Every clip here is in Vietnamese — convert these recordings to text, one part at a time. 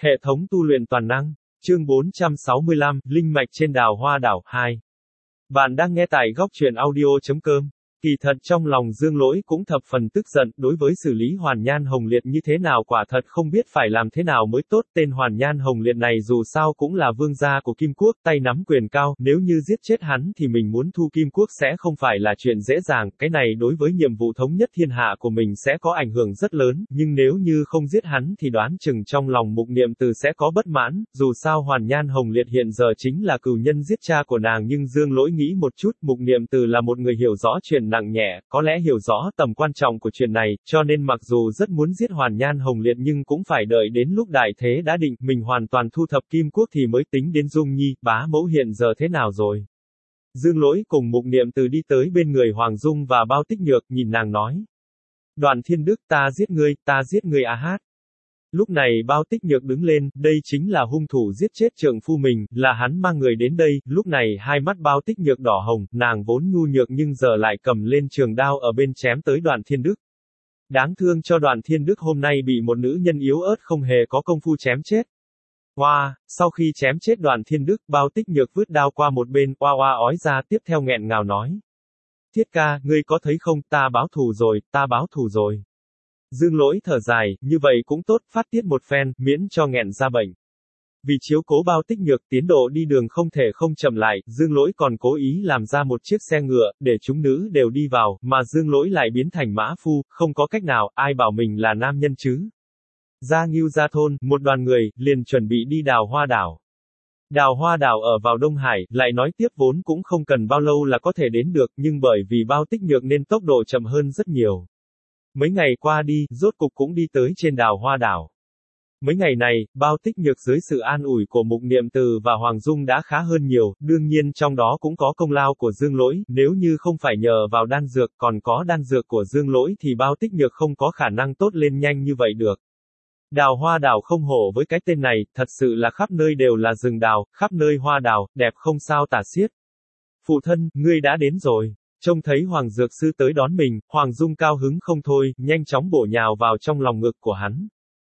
Hệ thống tu luyện toàn năng. Chương 465, Linh mạch trên đào hoa đảo 2. Bạn đang nghe tại góc truyện audio.com. Kỳ thật trong lòng Dương Lỗi cũng thập phần tức giận, đối với xử lý Hoàn Nhan Hồng Liệt như thế nào quả thật không biết phải làm thế nào mới tốt. Tên Hoàn Nhan Hồng Liệt này dù sao cũng là vương gia của Kim Quốc, tay nắm quyền cao, nếu như giết chết hắn thì mình muốn thu Kim Quốc sẽ không phải là chuyện dễ dàng, cái này đối với nhiệm vụ thống nhất thiên hạ của mình sẽ có ảnh hưởng rất lớn, nhưng nếu như không giết hắn thì đoán chừng trong lòng Mục Niệm Từ sẽ có bất mãn, dù sao Hoàn Nhan Hồng Liệt hiện giờ chính là cừu nhân giết cha của nàng, nhưng Dương Lỗi nghĩ một chút, Mục Niệm Từ là một người hiểu rõ chuyện nặng nhẹ, có lẽ hiểu rõ tầm quan trọng của chuyện này, cho nên mặc dù rất muốn giết Hoàn Nhan Hồng Liệt nhưng cũng phải đợi đến lúc đại thế đã định, mình hoàn toàn thu thập Kim Quốc thì mới tính đến Dung Nhi, bá mẫu hiện giờ thế nào rồi. Dương Lỗi cùng Mục Niệm Từ đi tới bên người Hoàng Dung và Bao Tích Nhược, nhìn nàng nói. Đoàn Thiên Đức, ta giết ngươi a hát. Lúc này Bao Tích Nhược đứng lên, đây chính là hung thủ giết chết trượng phu mình, là hắn mang người đến đây, lúc này hai mắt Bao Tích Nhược đỏ hồng, nàng vốn nhu nhược nhưng giờ lại cầm lên trường đao ở bên chém tới Đoàn Thiên Đức. Đáng thương cho Đoàn Thiên Đức hôm nay bị một nữ nhân yếu ớt không hề có công phu chém chết. Hoa, sau khi chém chết Đoàn Thiên Đức, Bao Tích Nhược vứt đao qua một bên, oa oa ói ra, tiếp theo nghẹn ngào nói. Thiết ca, ngươi có thấy không, ta báo thù rồi. Dương Lỗi thở dài, như vậy cũng tốt, phát tiết một phen, miễn cho nghẹn ra bệnh. Vì chiếu cố Bao Tích Nhược, tiến độ đi đường không thể không chậm lại, Dương Lỗi còn cố ý làm ra một chiếc xe ngựa, để chúng nữ đều đi vào, mà Dương Lỗi lại biến thành mã phu, không có cách nào, ai bảo mình là nam nhân chứ. Ra Ngưu Gia Thôn, một đoàn người, liền chuẩn bị đi đào hoa đảo. Đào hoa đảo ở vào Đông Hải, lại nói tiếp vốn cũng không cần bao lâu là có thể đến được, nhưng bởi vì Bao Tích Nhược nên tốc độ chậm hơn rất nhiều. Mấy ngày qua đi, rốt cục cũng đi tới trên đào hoa đảo. Mấy ngày này, Bao Tích Nhược dưới sự an ủi của Mục Niệm Từ và Hoàng Dung đã khá hơn nhiều, đương nhiên trong đó cũng có công lao của Dương Lỗi, nếu như không phải nhờ vào đan dược, còn có đan dược của Dương Lỗi thì Bao Tích Nhược không có khả năng tốt lên nhanh như vậy được. Đào hoa đảo không hổ với cái tên này, thật sự là khắp nơi đều là rừng đào, khắp nơi hoa đào, đẹp không sao tả xiết. Phụ thân, ngươi đã đến rồi. Trông thấy Hoàng Dược Sư tới đón mình, Hoàng Dung cao hứng không thôi, nhanh chóng bổ nhào vào trong lòng ngực của hắn.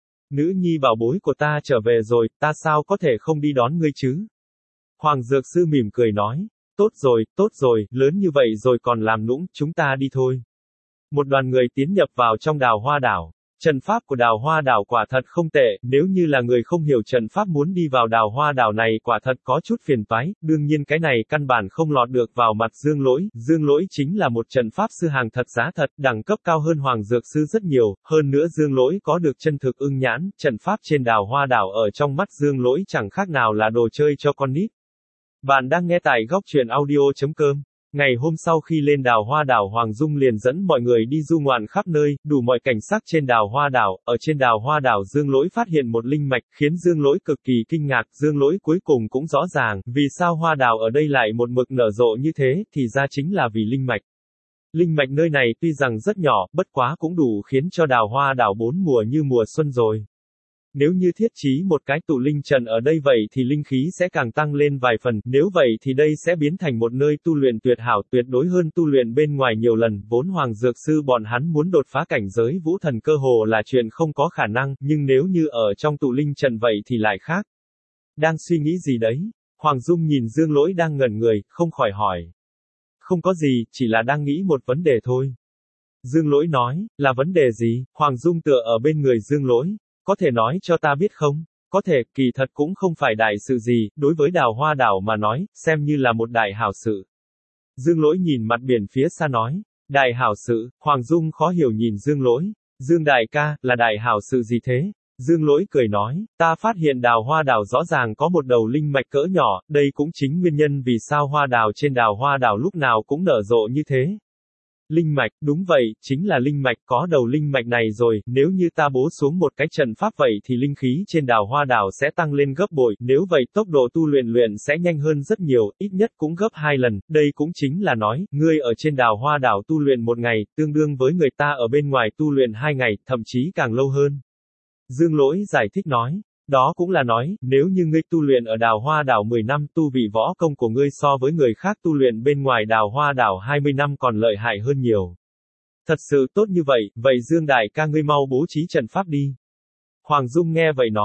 Nữ nhi bảo bối của ta trở về rồi, ta sao có thể không đi đón ngươi chứ? Hoàng Dược Sư mỉm cười nói, tốt rồi, lớn như vậy rồi còn làm nũng, chúng ta đi thôi. Một đoàn người tiến nhập vào trong đào hoa đảo. Trận pháp của đào hoa đảo quả thật không tệ, nếu như là người không hiểu trận pháp muốn đi vào đào hoa đảo này quả thật có chút phiền toái, đương nhiên cái này căn bản không lọt được vào mặt Dương Lỗi chính là một trận pháp sư hàng thật giá thật, đẳng cấp cao hơn Hoàng Dược Sư rất nhiều, hơn nữa Dương Lỗi có được chân thực ưng nhãn, trận pháp trên đào hoa đảo ở trong mắt Dương Lỗi chẳng khác nào là đồ chơi cho con nít. Bạn đang nghe tại góc truyện audio.com. Ngày hôm sau khi lên đào hoa đảo, Hoàng Dung liền dẫn mọi người đi du ngoạn khắp nơi, đủ mọi cảnh sắc trên đào hoa đảo. Ở trên đào hoa đảo Dương Lỗi phát hiện một linh mạch, khiến Dương Lỗi cực kỳ kinh ngạc. Dương Lỗi cuối cùng cũng rõ ràng, vì sao hoa đào ở đây lại một mực nở rộ như thế, thì ra chính là vì linh mạch. Linh mạch nơi này tuy rằng rất nhỏ, bất quá cũng đủ khiến cho đào hoa đảo bốn mùa như mùa xuân rồi. Nếu như thiết trí một cái tụ linh trận ở đây vậy thì linh khí sẽ càng tăng lên vài phần, nếu vậy thì đây sẽ biến thành một nơi tu luyện tuyệt hảo, tuyệt đối hơn tu luyện bên ngoài nhiều lần, vốn Hoàng Dược Sư bọn hắn muốn đột phá cảnh giới vũ thần cơ hồ là chuyện không có khả năng, nhưng nếu như ở trong tụ linh trận vậy thì lại khác. Đang suy nghĩ gì đấy? Hoàng Dung nhìn Dương Lỗi đang ngẩn người, không khỏi hỏi. Không có gì, chỉ là đang nghĩ một vấn đề thôi. Dương Lỗi nói, là vấn đề gì? Hoàng Dung tựa ở bên người Dương Lỗi. Có thể nói cho ta biết không? Có thể, kỳ thật cũng không phải đại sự gì, đối với đào hoa đảo mà nói, xem như là một đại hảo sự. Dương Lỗi nhìn mặt biển phía xa nói, đại hảo sự, Hoàng Dung khó hiểu nhìn Dương Lỗi, Dương đại ca, là đại hảo sự gì thế? Dương Lỗi cười nói, ta phát hiện đào hoa đảo rõ ràng có một đầu linh mạch cỡ nhỏ, đây cũng chính nguyên nhân vì sao hoa đào trên đào hoa đảo lúc nào cũng nở rộ như thế. Linh mạch, đúng vậy, chính là linh mạch, có đầu linh mạch này rồi, nếu như ta bố xuống một cái trận pháp vậy thì linh khí trên đào hoa đảo sẽ tăng lên gấp bội, nếu vậy tốc độ tu luyện sẽ nhanh hơn rất nhiều, ít nhất cũng gấp 2 lần, đây cũng chính là nói, ngươi ở trên đào hoa đảo tu luyện 1 ngày, tương đương với người ta ở bên ngoài tu luyện 2 ngày, thậm chí càng lâu hơn. Dương Lỗi giải thích nói. Đó cũng là nói, nếu như ngươi tu luyện ở đào hoa đảo 10 năm, tu vị võ công của ngươi so với người khác tu luyện bên ngoài đào hoa đảo 20 năm còn lợi hại hơn nhiều. Thật sự tốt như vậy, vậy Dương đại ca ngươi mau bố trí trận pháp đi. Hoàng Dung nghe vậy nói,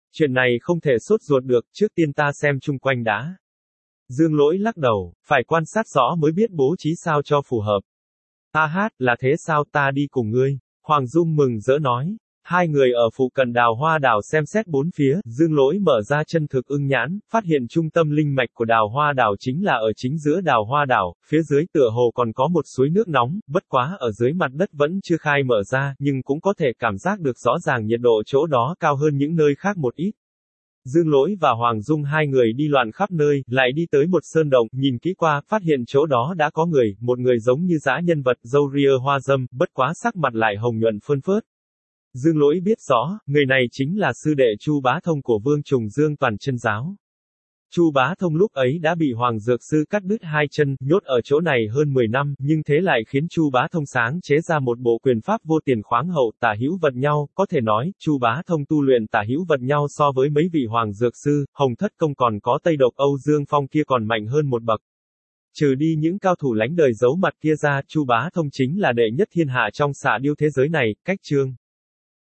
Chuyện này không thể sốt ruột được, trước tiên ta xem chung quanh đã. Dương Lỗi lắc đầu, phải quan sát rõ mới biết bố trí sao cho phù hợp. A hát, là thế sao, ta đi cùng ngươi. Hoàng Dung mừng rỡ nói. Hai người ở phụ cận Đào Hoa đảo xem xét bốn phía, Dương Lỗi mở ra chân thực ưng nhãn, phát hiện trung tâm linh mạch của Đào Hoa đảo chính là ở chính giữa Đào Hoa đảo, phía dưới tựa hồ còn có một suối nước nóng, bất quá ở dưới mặt đất vẫn chưa khai mở ra, nhưng cũng có thể cảm giác được rõ ràng nhiệt độ chỗ đó cao hơn những nơi khác một ít. Dương Lỗi và Hoàng Dung hai người đi loạn khắp nơi, lại đi tới một sơn động, nhìn kỹ qua, phát hiện chỗ đó đã có người, một người giống như dã nhân vật, râu ria hoa râm, bất quá sắc mặt lại hồng nhuận phơn phớt. Dương Lỗi biết rõ, người này chính là sư đệ Chu Bá Thông của Vương Trùng Dương Toàn Chân Giáo. Chu Bá Thông lúc ấy đã bị Hoàng Dược Sư cắt đứt hai chân, nhốt ở chỗ này hơn 10 năm, nhưng thế lại khiến Chu Bá Thông sáng chế ra một bộ quyền pháp vô tiền khoáng hậu, tả hữu vật nhau, có thể nói, Chu Bá Thông tu luyện tả hữu vật nhau so với mấy vị Hoàng Dược Sư, Hồng Thất Công còn có Tây Độc Âu Dương Phong kia còn mạnh hơn một bậc. Trừ đi những cao thủ lánh đời giấu mặt kia ra, Chu Bá Thông chính là đệ nhất thiên hạ trong xạ điêu thế giới này, cách chương.